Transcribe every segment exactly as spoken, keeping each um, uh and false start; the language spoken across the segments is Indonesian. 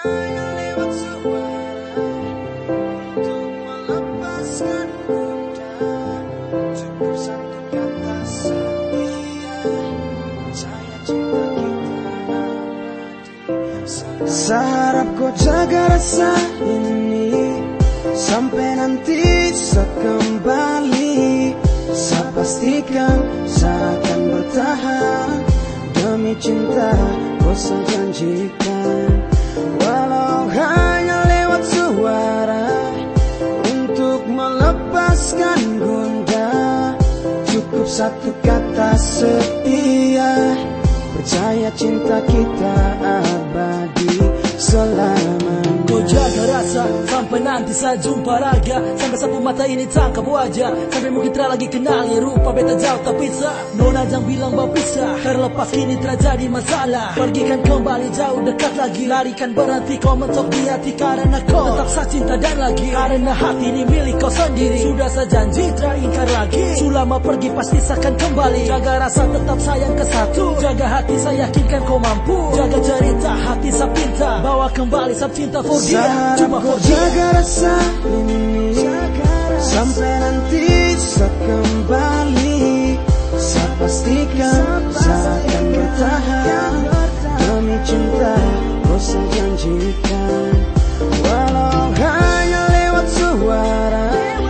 hanya lewat suara untuk melepaskan bunda. Cukup satu kata setia, percaya cinta kita abadi. Seharap kau jaga rasa ini sampai nanti saat kembali. Saya pastikan saya akan bertahan demi cinta. Kau saya janjikan, walau hanya lewat suara untuk melepaskan gundah. Cukup satu kata setia, percaya cinta kita abadi selamanya. Kau jaga rasa sampai nanti saya jumpa raga, sampai sapu mata ini tangkap wajah, sampai mungkin tak lagi kenali rupa beta jauh tak bisa. Nona jangan bilang berpisah, terlepas kini terjadi masalah. Pergikan kembali jauh dekat lagi, larikan berhenti kau mentok di hati karena kau tetap saya cinta dan lagi. Karena hati ini milik kau sendiri, sudah saya janji tak ingkar lagi. Selama pergi pasti saya akan kembali. Jaga rasa tetap sayang ke satu, jaga hati saya yakinkan kau mampu. Jaga cerita hati saya pinta, bawa kembali saya cinta for dia, cuma for dia. Jaga rasa ini sampai nanti saat kembali. Saya pastikan saya akan bertahan demi cinta. Kau saya janjikan, walau hanya lewat suara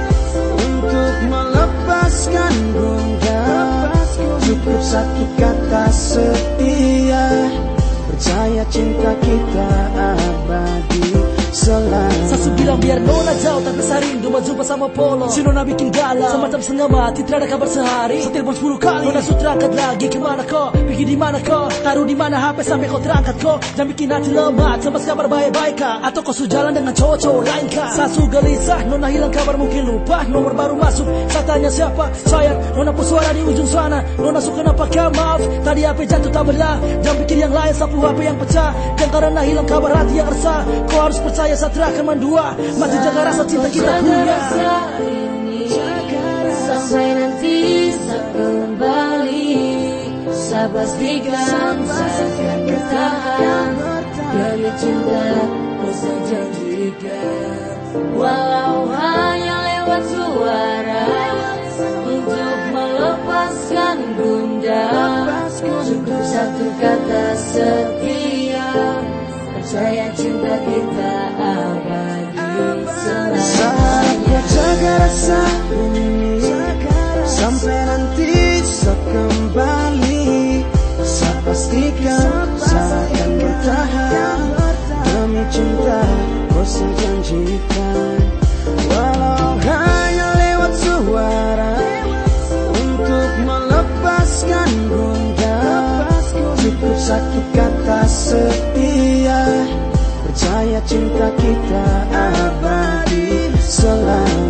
untuk melepaskan gundah. Cukup satu kata setia, percaya cinta kita abadi selamanya. Sasu bilang biar nona jauh tapi saya rindu mau jumpa sama Polo. Si nona bikin galau semacam setengah mati, tidak ada kabar sehari. Saya telepon sepuluh kali, nona sudah angkat lagi. Kemana kau? Pergi di mana kau? Taruh di mana H P sampai kau terangkat kau? Jangan bikin hati lemah, cemas kabar baik-baik kah? Atau kau sudah jalan dengan cowok-cowok lain kah? Sasu gelisah, nona hilang kabar mungkin lupa. Nomor baru masuk, saya tanya siapa? Sayang, nona pun suara di ujung sana. Nona suka kenapa kau maaf? Tadi H P jatuh tak belah. Jangan pikir yang lain, sapu H P yang pecah. Dan karena hilang kabar hati yang resah, kau harus percaya saya akan mendua. Mati jaga rasa cinta kita punya. Rasa ini sampai nanti saat kembali. Saya pastikan saya akan bertahan demi cinta. Kau saya janjikan, walau hanya lewat suara untuk melepaskan gundah. Cukup satu kata setia, percaya cinta kita abadi selamanya. Saatnya jaga rasa ini sampai nanti saat kembali. Saya pastikan saya akan bertahan demi cinta. Kau saya janjikan, walau hanya lewat suara untuk melepaskan gundah. Cukup satu kata setia, percaya cinta kita abadi selamanya.